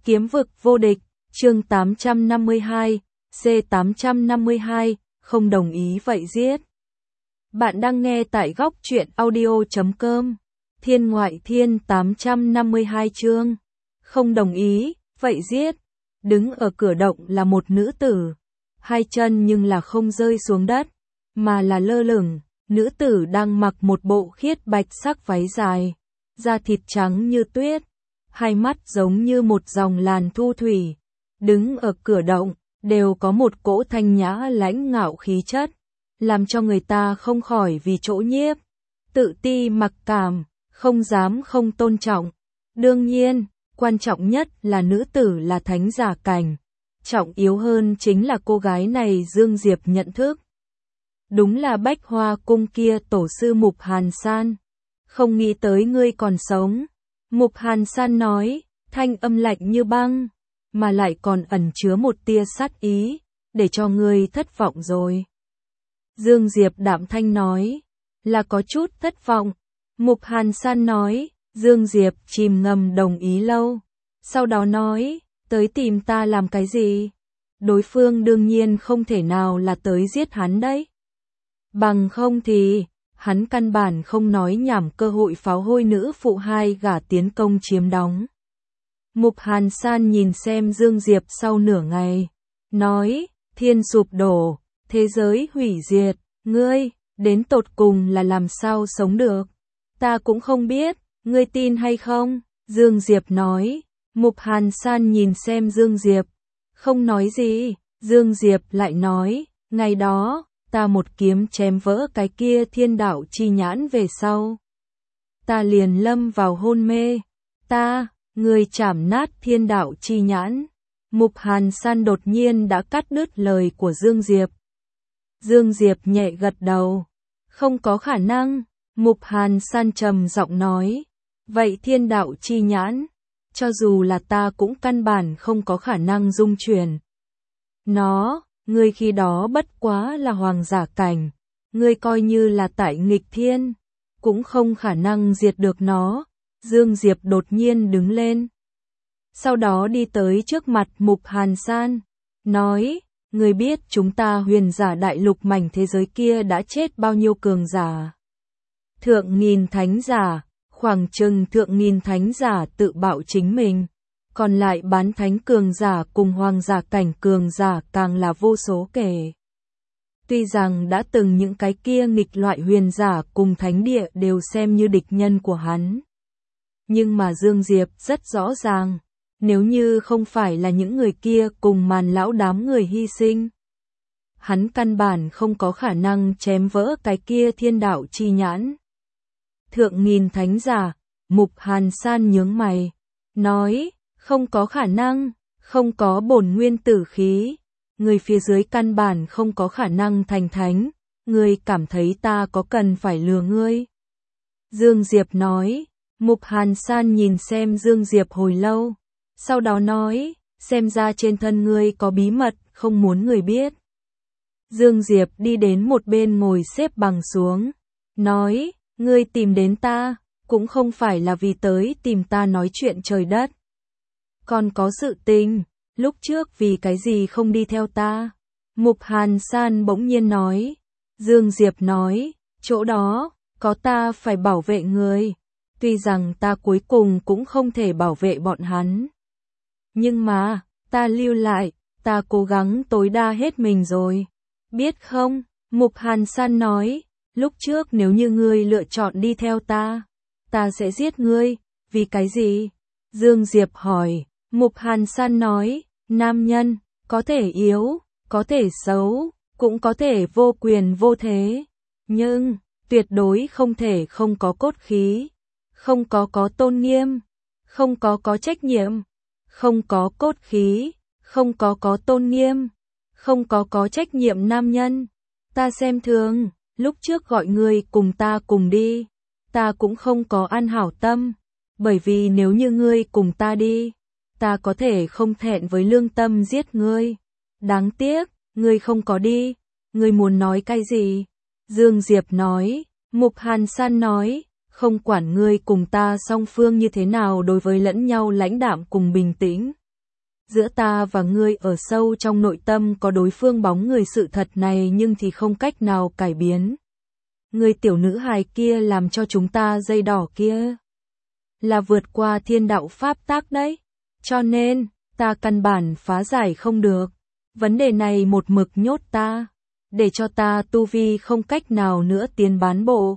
Kiếm vực vô địch, chương 852, C852, không đồng ý vậy giết. Bạn đang nghe tại góc truyện audio.com. Thiên ngoại thiên 852 chương. Không đồng ý, vậy giết. Đứng ở cửa động là một nữ tử. Hai chân nhưng là không rơi xuống đất, mà là lơ lửng. Nữ tử đang mặc một bộ khiết bạch sắc váy dài, da thịt trắng như tuyết, hai mắt giống như một dòng làn thu thủy. Đứng ở cửa động, đều có một cỗ thanh nhã lãnh ngạo khí chất, làm cho người ta không khỏi vì chỗ nhiếp, tự ti mặc cảm, không dám không tôn trọng. Đương nhiên, quan trọng nhất là nữ tử là thánh giả cảnh, trọng yếu hơn chính là cô gái này Dương Diệp nhận thức. Đúng là Bách Hoa cung kia tổ sư Mục Hàn San. Không nghĩ tới ngươi còn sống. Mục Hàn San nói, thanh âm lạnh như băng, mà lại còn ẩn chứa một tia sát ý, để cho ngươi thất vọng rồi. Dương Diệp đạm thanh nói, là có chút thất vọng. Mục Hàn San nói, Dương Diệp chìm ngầm đồng ý lâu. Sau đó nói, tới tìm ta làm cái gì? Đối phương đương nhiên không thể nào là tới giết hắn đấy. Bằng không thì, hắn căn bản không nói nhảm cơ hội pháo hôi nữ phụ hai gả tiến công chiếm đóng. Mục Hàn San nhìn xem Dương Diệp sau nửa ngày, nói, thiên sụp đổ, thế giới hủy diệt, ngươi, đến tột cùng là làm sao sống được? Ta cũng không biết, ngươi tin hay không? Dương Diệp nói. Mục Hàn San nhìn xem Dương Diệp, không nói gì. Dương Diệp lại nói, ngày đó, ta một kiếm chém vỡ cái kia thiên đạo chi nhãn về sau. Ta liền lâm vào hôn mê. Người chảm nát thiên đạo chi nhãn. Mục Hàn San đột nhiên đã cắt đứt lời của Dương Diệp. Dương Diệp nhẹ gật đầu. Không có khả năng. Mục Hàn San trầm giọng nói. Vậy thiên đạo chi nhãn, cho dù là ta cũng căn bản không có khả năng dung chuyển nó. Ngươi khi đó bất quá là hoàng giả cảnh, ngươi coi như là tại nghịch thiên, cũng không khả năng diệt được nó. Dương Diệp đột nhiên đứng lên, sau đó đi tới trước mặt Mục Hàn San, nói, ngươi biết chúng ta huyền giả đại lục mảnh thế giới kia đã chết bao nhiêu cường giả? Thượng nghìn thánh giả, khoảng chừng thượng nghìn thánh giả tự bạo chính mình. Còn lại bán thánh cường giả cùng hoàng giả cảnh cường giả càng là vô số kể. Tuy rằng đã từng những cái kia nghịch loại huyền giả cùng thánh địa đều xem như địch nhân của hắn. Nhưng mà Dương Diệp rất rõ ràng, nếu như không phải là những người kia cùng Màn lão đám người hy sinh, hắn căn bản không có khả năng chém vỡ cái kia thiên đạo chi nhãn. Thượng nghìn thánh giả, Mục Hàn San nhướng mày, nói, không có khả năng, không có bổn nguyên tử khí, người phía dưới căn bản không có khả năng thành thánh, ngươi cảm thấy ta có cần phải lừa ngươi? Dương Diệp nói. Mục Hàn San nhìn xem Dương Diệp hồi lâu, sau đó nói, xem ra trên thân ngươi có bí mật không muốn người biết. Dương Diệp đi đến một bên ngồi xếp bằng xuống, nói, ngươi tìm đến ta, cũng không phải là vì tới tìm ta nói chuyện trời đất. Còn có sự tình, lúc trước vì cái gì không đi theo ta? Mục Hàn San bỗng nhiên nói. Dương Diệp nói, chỗ đó, có ta phải bảo vệ người. Tuy rằng ta cuối cùng cũng không thể bảo vệ bọn hắn. Nhưng mà, ta lưu lại, ta cố gắng tối đa hết mình rồi. Biết không? Mục Hàn San nói, lúc trước nếu như ngươi lựa chọn đi theo ta sẽ giết ngươi. Vì cái gì? Dương Diệp hỏi. Mục Hàn San nói, nam nhân, có thể yếu, có thể xấu, cũng có thể vô quyền vô thế. Nhưng, tuyệt đối không thể không có cốt khí, không có tôn nghiêm, không có trách nhiệm, không có cốt khí, không có tôn nghiêm, không có trách nhiệm nam nhân. Ta xem thường, lúc trước gọi ngươi cùng ta cùng đi, ta cũng không có an hảo tâm, bởi vì nếu như ngươi cùng ta đi, ta có thể không thẹn với lương tâm giết ngươi. Đáng tiếc, ngươi không có đi, ngươi muốn nói cái gì? Dương Diệp nói. Mục Hàn San nói, không quản ngươi cùng ta song phương như thế nào đối với lẫn nhau lãnh đạm cùng bình tĩnh, Giữa ta và ngươi ở sâu trong nội tâm có đối phương bóng người sự thật này nhưng thì không cách nào cải biến. Người tiểu nữ hài kia làm cho chúng ta dây đỏ kia. Là vượt qua thiên đạo pháp tắc đấy. Cho nên, ta căn bản phá giải không được. Vấn đề này một mực nhốt ta. Để cho ta tu vi không cách nào nữa tiến bán bộ.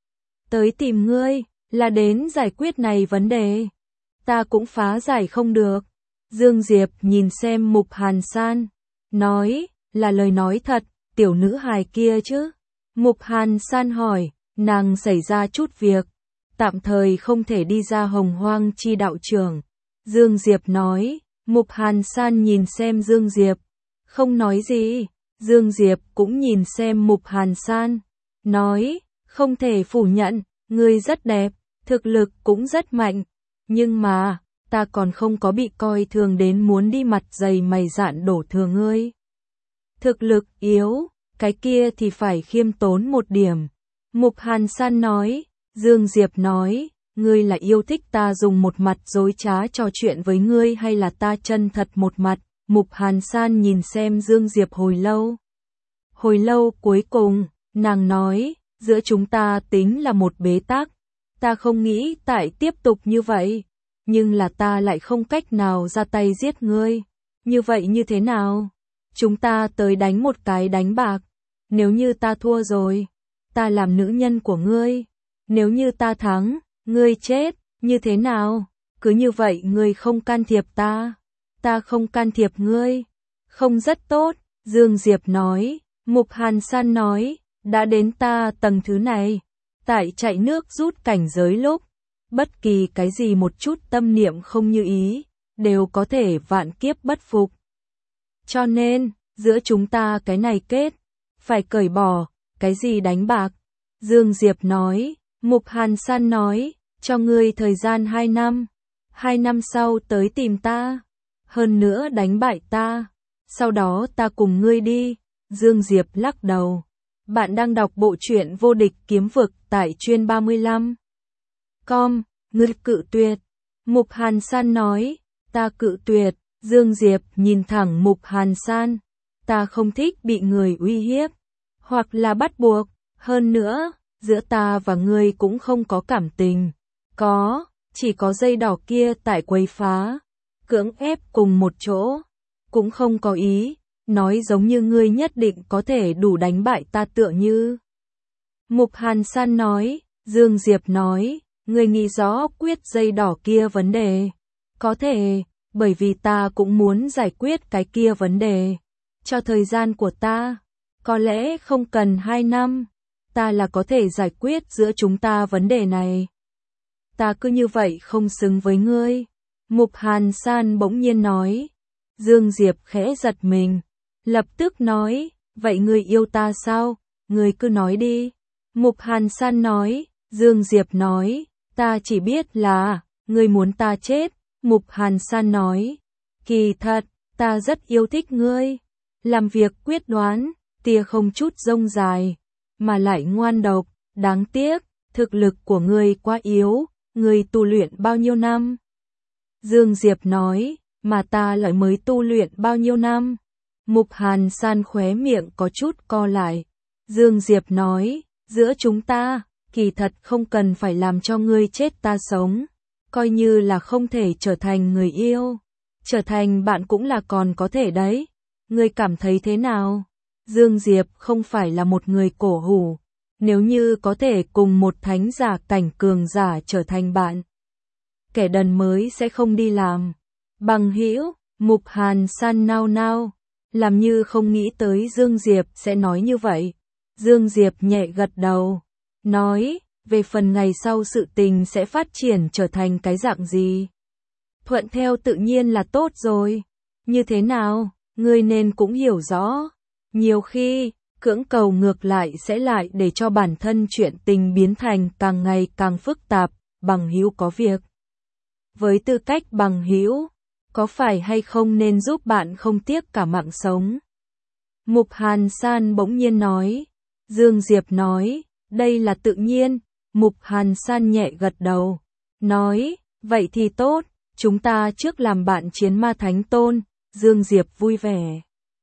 Tới tìm ngươi, là đến giải quyết này vấn đề. Ta cũng phá giải không được. Dương Diệp nhìn xem Mục Hàn San. Nói, là lời nói thật, tiểu nữ hài kia chứ. Mục Hàn San hỏi, nàng xảy ra chút việc. Tạm thời không thể đi ra Hồng Hoang chi đạo trường. Dương Diệp nói, Mục Hàn San nhìn xem Dương Diệp. Không nói gì. Dương Diệp cũng nhìn xem Mục Hàn San. Nói, không thể phủ nhận, ngươi rất đẹp, thực lực cũng rất mạnh. Nhưng mà, ta còn không có bị coi thường đến muốn đi mặt dày mày dạn đổ thừa ngươi. Thực lực yếu, cái kia thì phải khiêm tốn một điểm. Mục Hàn San nói, Dương Diệp nói, ngươi là yêu thích ta dùng một mặt dối trá trò chuyện với ngươi hay là ta chân thật một mặt. Mục Hàn San nhìn xem Dương Diệp hồi lâu. Hồi lâu cuối cùng, nàng nói, giữa chúng ta tính là một bế tắc. Ta không nghĩ tại tiếp tục như vậy. Nhưng là ta lại không cách nào ra tay giết ngươi. Như vậy như thế nào? Chúng ta tới đánh một cái đánh bạc. Nếu như ta thua rồi, ta làm nữ nhân của ngươi. Nếu như ta thắng, ngươi chết, như thế nào? Cứ như vậy ngươi không can thiệp ta. Ta không can thiệp ngươi. Không rất tốt, Dương Diệp nói. Mục Hàn San nói, đã đến ta tầng thứ này. Tại chạy nước rút cảnh giới lúc. Bất kỳ cái gì một chút tâm niệm không như ý, đều có thể vạn kiếp bất phục. Cho nên, giữa chúng ta cái này kết, phải cởi bỏ, cái gì đánh bạc. Dương Diệp nói, Mục Hàn San nói, cho ngươi thời gian 2 năm. 2 năm sau tới tìm ta. Hơn nữa đánh bại ta. Sau đó ta cùng ngươi đi. Dương Diệp lắc đầu. Bạn đang đọc bộ truyện Vô Địch Kiếm Vực tại Chuyên 35. Ngươi cự tuyệt. Mục Hàn San nói, ta cự tuyệt. Dương Diệp nhìn thẳng Mục Hàn San. Ta không thích bị người uy hiếp, hoặc là bắt buộc. Hơn nữa, giữa ta và ngươi cũng không có cảm tình. Chỉ có dây đỏ kia tại quấy phá. Cưỡng ép cùng một chỗ. Cũng không có ý, nói giống như ngươi nhất định có thể đủ đánh bại ta tựa như. Mục Hàn San nói, Dương Diệp nói, ngươi nghĩ rõ quyết dây đỏ kia vấn đề. Có thể, bởi vì ta cũng muốn giải quyết cái kia vấn đề. Cho thời gian của ta, có lẽ không cần 2 năm, ta là có thể giải quyết giữa chúng ta vấn đề này. Ta cứ như vậy không xứng với ngươi. Mục Hàn San bỗng nhiên nói. Dương Diệp khẽ giật mình, lập tức nói, vậy ngươi yêu ta sao? Ngươi cứ nói đi. Mục Hàn San nói, Dương Diệp nói, ta chỉ biết là, ngươi muốn ta chết. Mục Hàn San nói, kỳ thật, ta rất yêu thích ngươi. Làm việc quyết đoán, tia không chút rông dài, mà lại ngoan độc, đáng tiếc, thực lực của ngươi quá yếu, ngươi tu luyện bao nhiêu năm? Dương Diệp nói, mà ta lại mới tu luyện bao nhiêu năm? Mục Hàn San khóe miệng có chút co lại. Dương Diệp nói, giữa chúng ta, kỳ thật không cần phải làm cho ngươi chết ta sống. Coi như là không thể trở thành người yêu. Trở thành bạn cũng là còn có thể đấy. Ngươi cảm thấy thế nào? Dương Diệp không phải là một người cổ hủ. Nếu như có thể cùng một thánh giả cảnh cường giả trở thành bạn, kẻ đần mới sẽ không đi làm bằng hữu. Mục Hàn San nao nao, làm như không nghĩ tới Dương Diệp sẽ nói như vậy. Dương Diệp nhẹ gật đầu, nói, về phần ngày sau sự tình sẽ phát triển trở thành cái dạng gì, thuận theo tự nhiên là tốt rồi. Như thế nào, ngươi nên cũng hiểu rõ. Nhiều khi, cưỡng cầu ngược lại sẽ lại để cho bản thân chuyện tình biến thành càng ngày càng phức tạp. Bằng hữu có việc. Với tư cách bằng hữu, có phải hay không nên giúp bạn không tiếc cả mạng sống? Mục Hàn San bỗng nhiên nói. Dương Diệp nói, đây là tự nhiên. Mục Hàn San nhẹ gật đầu, nói, vậy thì tốt. chúng ta trước làm bạn chiến ma thánh tôn, Dương Diệp vui vẻ.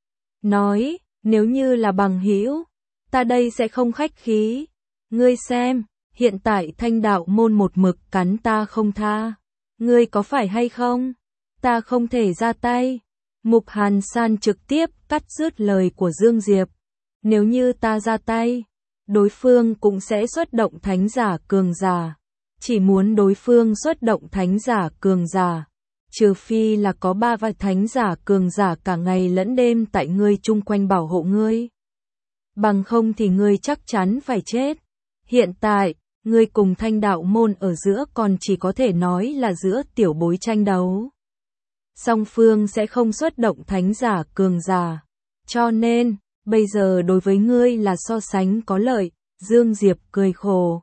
Nói, nếu như là bằng hữu, ta đây sẽ không khách khí. Ngươi xem, hiện tại Thanh đạo môn một mực cắn ta không tha. Ngươi có phải hay không? Ta không thể ra tay. Mục Hàn San trực tiếp cắt dứt lời của Dương Diệp. Nếu như ta ra tay, đối phương cũng sẽ xuất động thánh giả cường giả. Chỉ muốn đối phương xuất động thánh giả cường giả. Trừ phi là có 3 vài thánh giả cường giả cả ngày lẫn đêm tại ngươi chung quanh bảo hộ ngươi. Bằng không thì ngươi chắc chắn phải chết. Hiện tại, ngươi cùng Thanh đạo môn ở giữa còn chỉ có thể nói là giữa tiểu bối tranh đấu. Song phương sẽ không xuất động thánh giả cường giả. Cho nên, bây giờ đối với ngươi là so sánh có lợi, Dương Diệp cười khổ.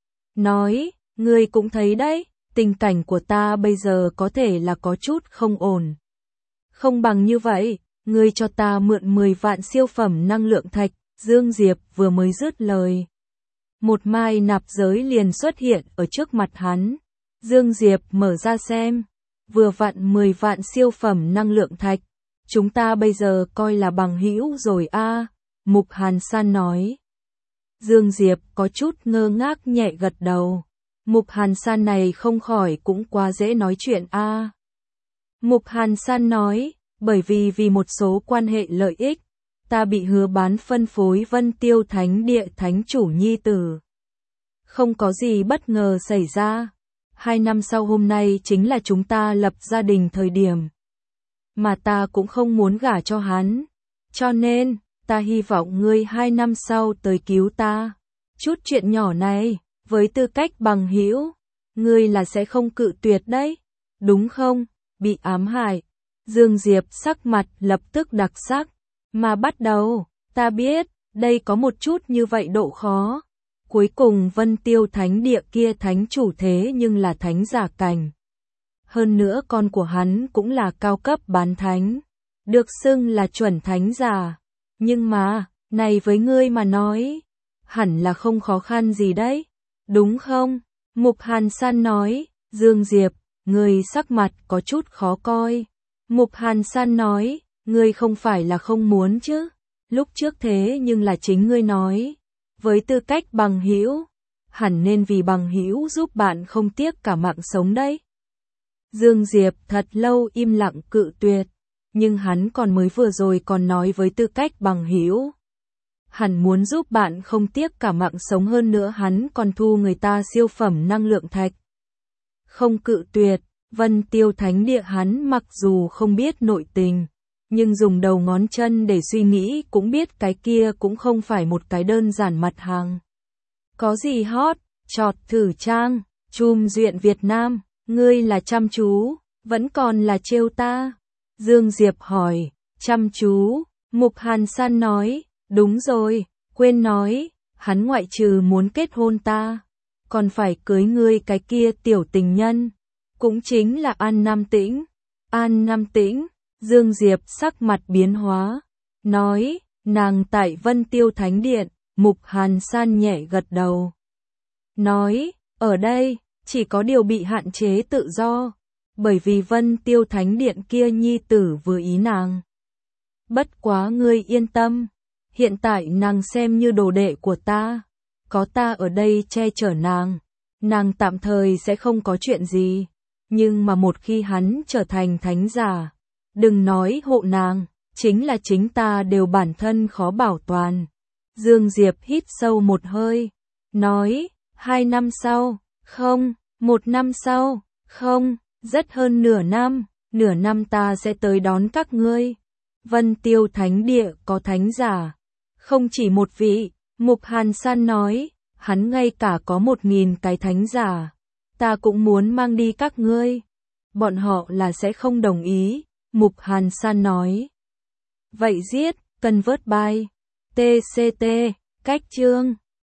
Nói, ngươi cũng thấy đấy, tình cảnh của ta bây giờ có thể là có chút không ổn. Không bằng như vậy, ngươi cho ta mượn 10 vạn siêu phẩm năng lượng thạch, Dương Diệp vừa mới dứt lời. Một mai nạp giới liền xuất hiện ở trước mặt hắn. Dương Diệp mở ra xem. Vừa vặn 10 vạn siêu phẩm năng lượng thạch. Chúng ta bây giờ coi là bằng hữu rồi a. Mục Hàn San nói. Dương Diệp có chút ngơ ngác nhẹ gật đầu. Mục Hàn San này không khỏi cũng quá dễ nói chuyện a. Mục Hàn San nói, bởi vì một số quan hệ lợi ích, ta bị hứa bán phân phối Vân Tiêu Thánh Địa thánh chủ nhi tử. Không có gì bất ngờ xảy ra. 2 năm sau hôm nay chính là chúng ta lập gia đình thời điểm. Mà ta cũng không muốn gả cho hắn. Cho nên, ta hy vọng ngươi 2 năm sau tới cứu ta. Chút chuyện nhỏ này, với tư cách bằng hữu, ngươi là sẽ không cự tuyệt đấy. Đúng không? Bị ám hại. Dương Diệp sắc mặt lập tức đặc sắc. Mà bắt đầu, ta biết, đây có một chút như vậy độ khó. Cuối cùng Vân Tiêu Thánh Địa kia thánh chủ thế nhưng là thánh giả cảnh. Hơn nữa con của hắn cũng là cao cấp bán thánh. Được xưng là chuẩn thánh giả. Nhưng mà, này với ngươi mà nói, hẳn là không khó khăn gì đấy. Đúng không? Mục Hàn San nói, Dương Diệp, ngươi sắc mặt có chút khó coi. Mục Hàn San nói, ngươi không phải là không muốn chứ. Lúc trước thế nhưng là chính ngươi nói. Với tư cách bằng hữu, hẳn nên vì bằng hữu giúp bạn không tiếc cả mạng sống đấy. Dương Diệp thật lâu im lặng cự tuyệt, nhưng hắn còn mới vừa rồi còn nói với tư cách bằng hữu. Hẳn muốn giúp bạn không tiếc cả mạng sống, hơn nữa hắn còn thu người ta siêu phẩm năng lượng thạch. Không cự tuyệt, Vân Tiêu Thánh Địa hắn mặc dù không biết nội tình, nhưng dùng đầu ngón chân để suy nghĩ cũng biết cái kia cũng không phải một cái đơn giản mặt hàng. Có gì hot, chọt thử trang, chùm duyện Việt Nam, ngươi là chăm chú, vẫn còn là trêu ta? Dương Diệp hỏi, chăm chú, Mục Hàn San nói, đúng rồi, quên nói, hắn ngoại trừ muốn kết hôn ta, còn phải cưới ngươi cái kia tiểu tình nhân, cũng chính là An Nam Tĩnh. An Nam Tĩnh. Dương Diệp sắc mặt biến hóa, nói, nàng tại Vân Tiêu Thánh Điện. Mục Hàn San nhẹ gật đầu. Nói, ở đây, chỉ có điều bị hạn chế tự do, bởi vì Vân Tiêu Thánh Điện kia nhi tử vừa ý nàng. Bất quá ngươi yên tâm, hiện tại nàng xem như đồ đệ của ta, có ta ở đây che chở nàng tạm thời sẽ không có chuyện gì, nhưng mà một khi hắn trở thành thánh giả, đừng nói hộ nàng, chính là chính ta đều bản thân khó bảo toàn. Dương Diệp hít sâu một hơi, nói, 2 năm sau, không, 1 năm sau, không, rất hơn nửa năm ta sẽ tới đón các ngươi. Vân Tiêu Thánh Địa có thánh giả, không chỉ một vị, Mục Hàn San nói, hắn ngay cả có 1000 cái thánh giả, ta cũng muốn mang đi các ngươi. Bọn họ là sẽ không đồng ý, Mục Hàn San nói. Vậy giết, Convert by TCT, cách chương